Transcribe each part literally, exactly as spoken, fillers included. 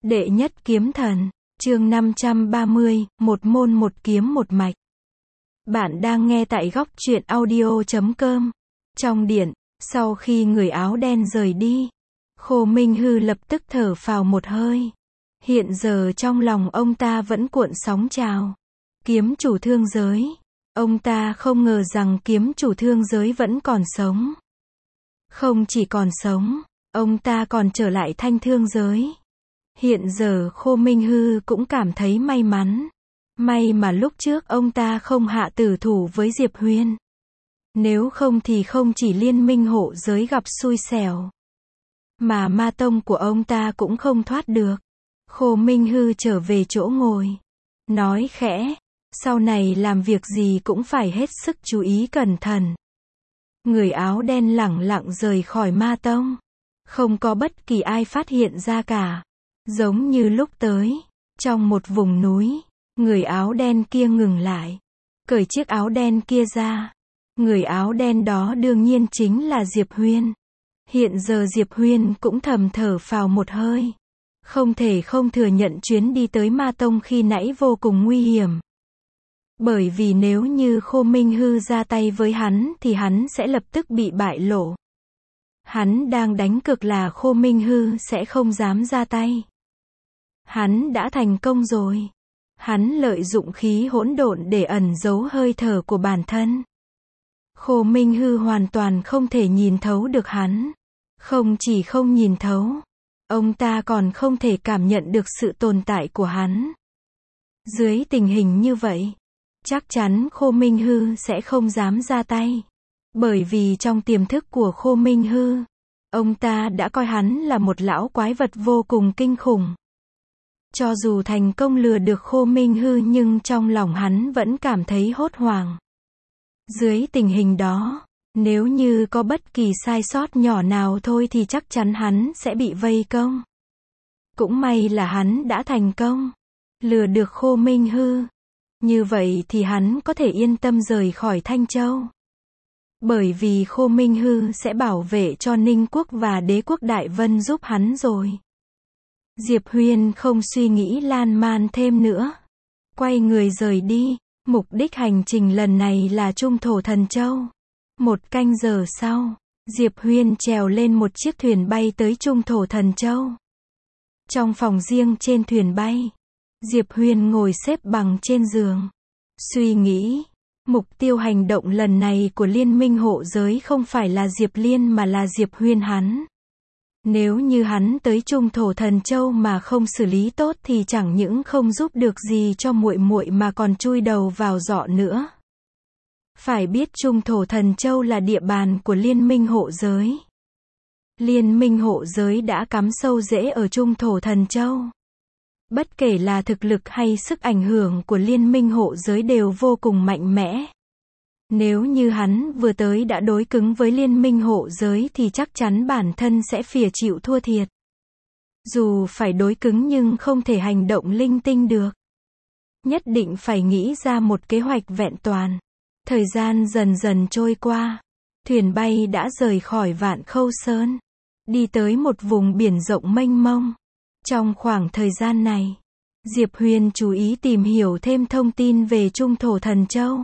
Đệ nhất kiếm thần, chương năm trăm ba mươi, một môn một kiếm một mạch. Bạn đang nghe tại góc truyện audio chấm com. Trong điện, sau khi người áo đen rời đi, Khô Minh Hư lập tức thở phào một hơi. Hiện giờ trong lòng ông ta vẫn cuộn sóng trào. Kiếm chủ thương giới. Ông ta không ngờ rằng kiếm chủ thương giới vẫn còn sống. Không chỉ còn sống, ông ta còn trở lại thanh thương giới. Hiện giờ Khô Minh Hư cũng cảm thấy may mắn. May mà lúc trước ông ta không hạ tử thủ với Diệp Huyên. Nếu không thì không chỉ liên minh hộ giới gặp xui xẻo, mà ma tông của ông ta cũng không thoát được. Khô Minh Hư trở về chỗ ngồi, nói khẽ, sau này làm việc gì cũng phải hết sức chú ý cẩn thận. Người áo đen lẳng lặng rời khỏi ma tông. Không có bất kỳ ai phát hiện ra cả. Giống như lúc tới, trong một vùng núi, người áo đen kia ngừng lại, cởi chiếc áo đen kia ra. Người áo đen đó đương nhiên chính là Diệp Huyên. Hiện giờ Diệp Huyên cũng thầm thở phào một hơi. Không thể không thừa nhận chuyến đi tới Ma Tông khi nãy vô cùng nguy hiểm. Bởi vì nếu như Khô Minh Hư ra tay với hắn thì hắn sẽ lập tức bị bại lộ. Hắn đang đánh cược là Khô Minh Hư sẽ không dám ra tay. Hắn đã thành công rồi. Hắn lợi dụng khí hỗn độn để ẩn giấu hơi thở của bản thân. Khô Minh Hư hoàn toàn không thể nhìn thấu được hắn. Không chỉ không nhìn thấu, ông ta còn không thể cảm nhận được sự tồn tại của hắn. Dưới tình hình như vậy, chắc chắn Khô Minh Hư sẽ không dám ra tay. Bởi vì trong tiềm thức của Khô Minh Hư, ông ta đã coi hắn là một lão quái vật vô cùng kinh khủng. Cho dù thành công lừa được Khô Minh Hư nhưng trong lòng hắn vẫn cảm thấy hốt hoảng. Dưới tình hình đó, nếu như có bất kỳ sai sót nhỏ nào thôi thì chắc chắn hắn sẽ bị vây công. Cũng may là hắn đã thành công, lừa được Khô Minh Hư. Như vậy thì hắn có thể yên tâm rời khỏi Thanh Châu. Bởi vì Khô Minh Hư sẽ bảo vệ cho Ninh Quốc và Đế Quốc Đại Vân giúp hắn rồi. Diệp Huyên không suy nghĩ lan man thêm nữa. Quay người rời đi. Mục đích hành trình lần này là Trung Thổ Thần Châu. Một canh giờ sau, Diệp Huyên trèo lên một chiếc thuyền bay tới Trung Thổ Thần Châu. Trong phòng riêng trên thuyền bay, Diệp Huyên ngồi xếp bằng trên giường. Suy nghĩ, mục tiêu hành động lần này của Liên minh hộ giới không phải là Diệp Liên mà là Diệp Huyên hắn. Nếu như hắn tới Trung Thổ Thần Châu mà không xử lý tốt thì chẳng những không giúp được gì cho muội muội mà còn chui đầu vào giọ nữa. Phải biết Trung Thổ Thần Châu là địa bàn của Liên minh hộ giới. Liên minh hộ giới đã cắm sâu rễ ở Trung Thổ Thần Châu. Bất kể là thực lực hay sức ảnh hưởng của Liên minh hộ giới đều vô cùng mạnh mẽ. Nếu như hắn vừa tới đã đối cứng với Liên minh hộ giới thì chắc chắn bản thân sẽ phìa chịu thua thiệt. Dù phải đối cứng nhưng không thể hành động linh tinh được. Nhất định phải nghĩ ra một kế hoạch vẹn toàn. Thời gian dần dần trôi qua. Thuyền bay đã rời khỏi Vạn Khâu Sơn. Đi tới một vùng biển rộng mênh mông. Trong khoảng thời gian này, Diệp Huyên chú ý tìm hiểu thêm thông tin về Trung Thổ Thần Châu.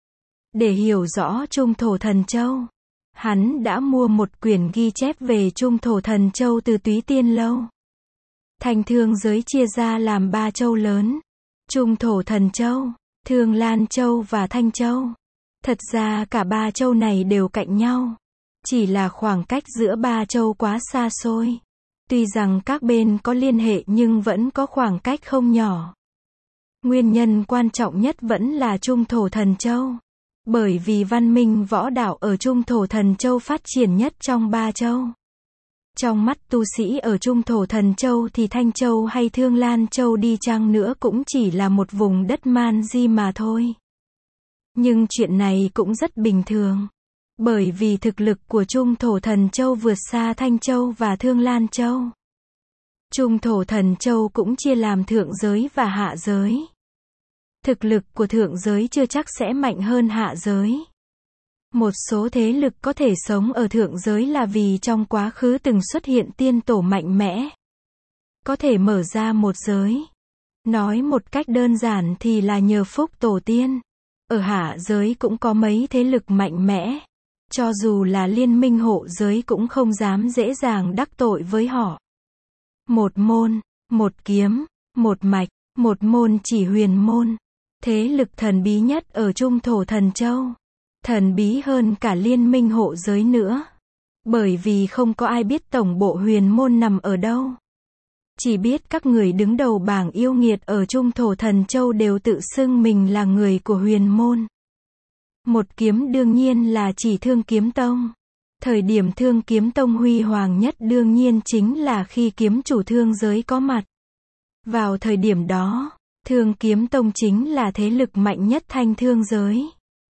Để hiểu rõ Trung Thổ Thần Châu, hắn đã mua một quyển ghi chép về Trung Thổ Thần Châu từ Túy Tiên Lâu. Thanh thương giới chia ra làm ba châu lớn: Trung Thổ Thần Châu, Thương Lan Châu và Thanh Châu. Thật ra cả ba châu này đều cạnh nhau. Chỉ là khoảng cách giữa ba châu quá xa xôi. Tuy rằng các bên có liên hệ nhưng vẫn có khoảng cách không nhỏ. Nguyên nhân quan trọng nhất vẫn là Trung Thổ Thần Châu. Bởi vì văn minh võ đạo ở Trung Thổ Thần Châu phát triển nhất trong ba châu. Trong mắt tu sĩ ở Trung Thổ Thần Châu thì Thanh Châu hay Thương Lan Châu đi chăng nữa cũng chỉ là một vùng đất man di mà thôi. Nhưng chuyện này cũng rất bình thường. Bởi vì thực lực của Trung Thổ Thần Châu vượt xa Thanh Châu và Thương Lan Châu. Trung Thổ Thần Châu cũng chia làm thượng giới và hạ giới. Thực lực của thượng giới chưa chắc sẽ mạnh hơn hạ giới. Một số thế lực có thể sống ở thượng giới là vì trong quá khứ từng xuất hiện tiên tổ mạnh mẽ. có thể mở ra một giới. Nói một cách đơn giản thì là nhờ phúc tổ tiên. Ở hạ giới cũng có mấy thế lực mạnh mẽ. Cho dù là liên minh hộ giới cũng không dám dễ dàng đắc tội với họ. Một môn, một kiếm, một mạch, một môn chỉ huyền môn. Thế lực thần bí nhất ở Trung Thổ Thần Châu. Thần bí hơn cả liên minh hộ giới nữa. Bởi vì không có ai biết tổng bộ huyền môn nằm ở đâu. Chỉ biết các người đứng đầu bảng yêu nghiệt ở Trung Thổ Thần Châu đều tự xưng mình là người của huyền môn. Một kiếm đương nhiên là chỉ Thương Kiếm Tông. Thời điểm Thương Kiếm Tông huy hoàng nhất đương nhiên chính là khi kiếm chủ thương giới có mặt. Vào thời điểm đó, Thương Kiếm Tông chính là thế lực mạnh nhất thanh thương giới.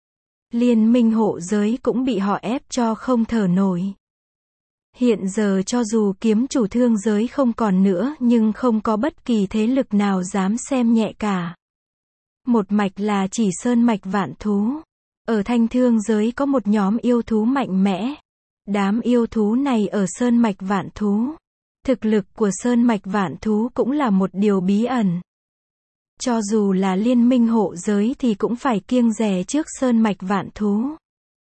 Liên minh hộ giới cũng bị họ ép cho không thở nổi. Hiện giờ cho dù kiếm chủ thương giới không còn nữa nhưng không có bất kỳ thế lực nào dám xem nhẹ cả. Một mạch là chỉ sơn mạch vạn thú. Ở thanh thương giới có một nhóm yêu thú mạnh mẽ. Đám yêu thú này ở sơn mạch vạn thú. Thực lực của sơn mạch vạn thú cũng là một điều bí ẩn. Cho dù là liên minh hộ giới thì cũng phải kiêng dè trước sơn mạch vạn thú.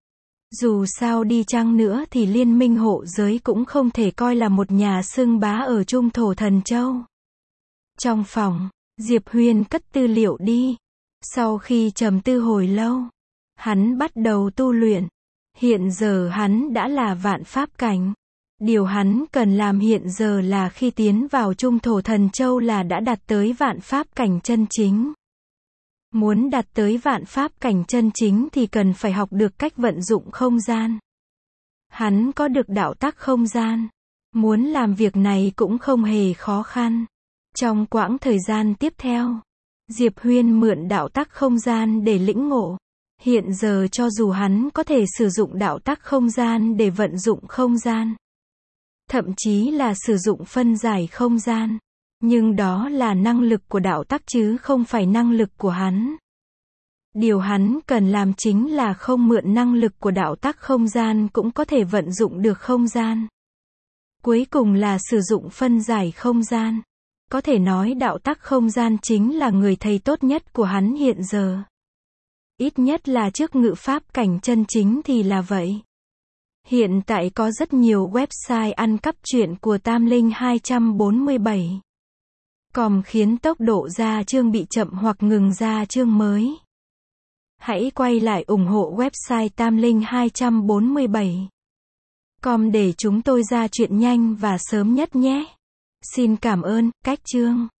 Dù sao đi chăng nữa thì liên minh hộ giới cũng không thể coi là một nhà xưng bá ở Trung Thổ Thần Châu. Trong phòng, Diệp Huyền cất tư liệu đi. Sau khi trầm tư hồi lâu, hắn bắt đầu tu luyện. Hiện giờ hắn đã là vạn pháp cảnh. Điều hắn cần làm hiện giờ là khi tiến vào Trung Thổ Thần Châu là đã đạt tới vạn pháp cảnh chân chính. Muốn đạt tới vạn pháp cảnh chân chính thì cần phải học được cách vận dụng không gian. Hắn có được đạo tắc không gian. Muốn làm việc này cũng không hề khó khăn. Trong quãng thời gian tiếp theo, Diệp Huyền mượn đạo tắc không gian để lĩnh ngộ. Hiện giờ cho dù hắn có thể sử dụng đạo tắc không gian để vận dụng không gian, thậm chí là sử dụng phân giải không gian, nhưng đó là năng lực của đạo tắc chứ không phải năng lực của hắn. Điều hắn cần làm chính là không mượn năng lực của đạo tắc không gian cũng có thể vận dụng được không gian. Cuối cùng là sử dụng phân giải không gian. Có thể nói đạo tắc không gian chính là người thầy tốt nhất của hắn hiện giờ. Ít nhất là trước ngự pháp cảnh chân chính thì là vậy. Hiện tại có rất nhiều website ăn cắp truyện của Tam Linh hai bốn bảy. Com khiến tốc độ ra chương bị chậm hoặc ngừng ra chương mới. Hãy quay lại ủng hộ website Tam Linh hai bốn bảy. Com để chúng tôi ra chuyện nhanh và sớm nhất nhé. Xin cảm ơn, cách chương.